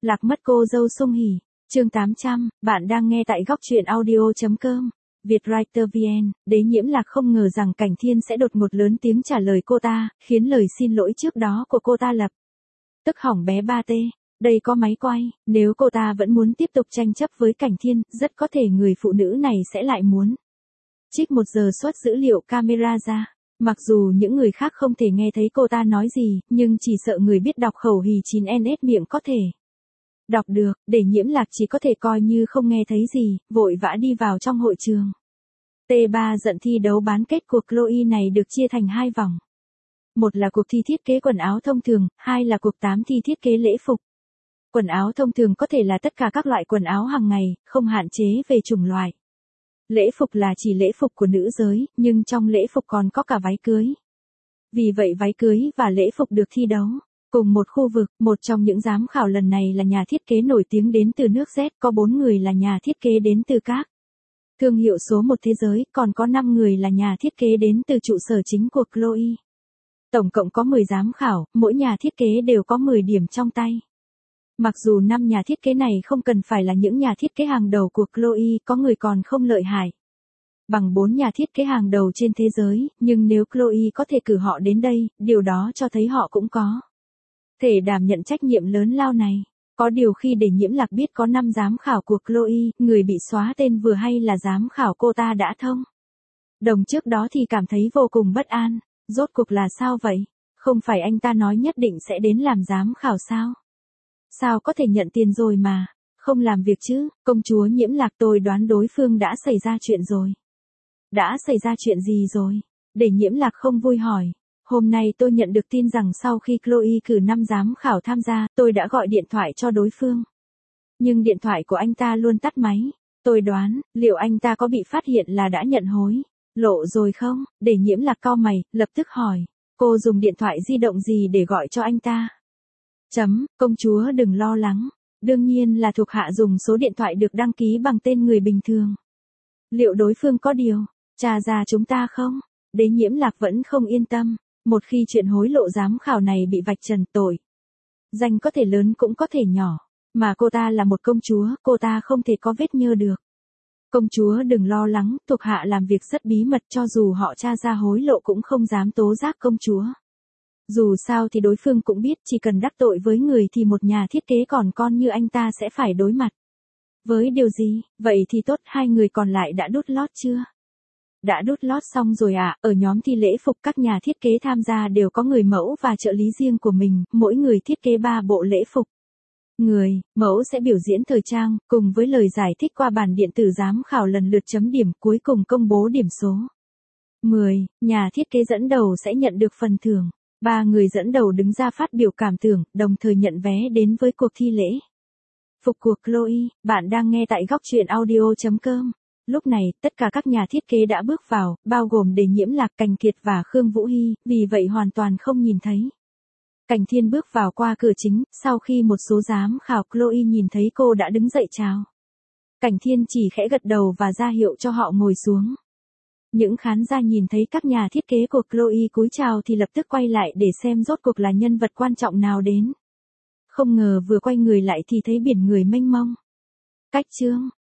Lạc mất cô dâu Sung Hỉ. Chương 800, bạn đang nghe tại góc truyện audio.com. Vietwriter VN, Đế Nhiễm Lạc không ngờ rằng Cảnh Thiên sẽ đột ngột lớn tiếng trả lời cô ta, khiến lời xin lỗi trước đó của cô ta lập tức hỏng bé ba tê. Đây có máy quay, nếu cô ta vẫn muốn tiếp tục tranh chấp với Cảnh Thiên, rất có thể người phụ nữ này sẽ lại muốn trích 1 giờ xuất dữ liệu camera ra. Mặc dù những người khác không thể nghe thấy cô ta nói gì, nhưng chỉ sợ người biết đọc khẩu hì 9NS miệng có thể đọc được. Để Nhiễm Lạc chỉ có thể coi như không nghe thấy gì, vội vã đi vào trong hội trường. T3 giận thi đấu bán kết cuộc Chloe này được chia thành 2 vòng. Một là cuộc thi thiết kế quần áo thông thường, 2 là cuộc 8 thi thiết kế lễ phục. Quần áo thông thường có thể là tất cả các loại quần áo hàng ngày, không hạn chế về chủng loại. Lễ phục là chỉ lễ phục của nữ giới, nhưng trong lễ phục còn có cả váy cưới. Vì vậy váy cưới và lễ phục được thi đấu cùng một khu vực. Một trong những giám khảo lần này là nhà thiết kế nổi tiếng đến từ nước Z, có 4 người là nhà thiết kế đến từ các thương hiệu số 1 thế giới, còn có 5 người là nhà thiết kế đến từ trụ sở chính của Chloe. Tổng cộng có 10 giám khảo, mỗi nhà thiết kế đều có 10 điểm trong tay. Mặc dù 5 nhà thiết kế này không cần phải là những nhà thiết kế hàng đầu của Chloe, có người còn không lợi hại bằng 4 nhà thiết kế hàng đầu trên thế giới, nhưng nếu Chloe có thể cử họ đến đây, điều đó cho thấy họ cũng có thể đảm nhận trách nhiệm lớn lao này. Có điều khi Để Nhiễm Lạc biết có 5 giám khảo của Chloe, người bị xóa tên vừa hay là giám khảo cô ta đã thông đồng trước đó thì cảm thấy vô cùng bất an. Rốt cuộc là sao vậy? Không phải anh ta nói nhất định sẽ đến làm giám khảo sao? Sao có thể nhận tiền rồi mà không làm việc chứ? Công chúa Nhiễm Lạc, tôi đoán đối phương đã xảy ra chuyện rồi. Đã xảy ra chuyện gì rồi? Để Nhiễm Lạc không vui hỏi. Hôm nay tôi nhận được tin rằng sau khi Chloe cử 5 giám khảo tham gia, tôi đã gọi điện thoại cho đối phương. Nhưng điện thoại của anh ta luôn tắt máy. Tôi đoán, liệu anh ta có bị phát hiện là đã nhận hối lộ rồi không? Để Nhiễm Lạc cau mày, lập tức hỏi. Cô dùng điện thoại di động gì để gọi cho anh ta? Công chúa đừng lo lắng. Đương nhiên là thuộc hạ dùng số điện thoại được đăng ký bằng tên người bình thường. Liệu đối phương có điều tra ra chúng ta không? Đế Nhiễm Lạc vẫn không yên tâm. Một khi chuyện hối lộ giám khảo này bị vạch trần, tội danh có thể lớn cũng có thể nhỏ. Mà cô ta là một công chúa, cô ta không thể có vết nhơ được. Công chúa đừng lo lắng, thuộc hạ làm việc rất bí mật, cho dù họ tra ra hối lộ cũng không dám tố giác công chúa. Dù sao thì đối phương cũng biết chỉ cần đắc tội với người thì một nhà thiết kế còn con như anh ta sẽ phải đối mặt với điều gì. Vậy thì tốt, 2 người còn lại đã đút lót chưa? Đã đút lót xong rồi ạ. Ở nhóm thi lễ phục, các nhà thiết kế tham gia đều có người mẫu và trợ lý riêng của mình, mỗi người thiết kế 3 bộ lễ phục. Người mẫu sẽ biểu diễn thời trang, cùng với lời giải thích qua bản điện tử. Giám khảo lần lượt chấm điểm, cuối cùng công bố điểm số. 10, nhà thiết kế dẫn đầu sẽ nhận được phần thưởng. 3 người dẫn đầu đứng ra phát biểu cảm tưởng, đồng thời nhận vé đến với cuộc thi lễ phục của Chloe. Bạn đang nghe tại góc truyện audio.com. Lúc này, tất cả các nhà thiết kế đã bước vào, bao gồm Để Nhiễm Lạc, Cảnh Kiệt và Khương Vũ Hy, vì vậy hoàn toàn không nhìn thấy Cảnh Thiên bước vào qua cửa chính. Sau khi một số giám khảo Chloe nhìn thấy cô đã đứng dậy chào, Cảnh Thiên chỉ khẽ gật đầu và ra hiệu cho họ ngồi xuống. Những khán giả nhìn thấy các nhà thiết kế của Chloe cúi chào thì lập tức quay lại để xem rốt cuộc là nhân vật quan trọng nào đến. Không ngờ vừa quay người lại thì thấy biển người mênh mông. Cách chương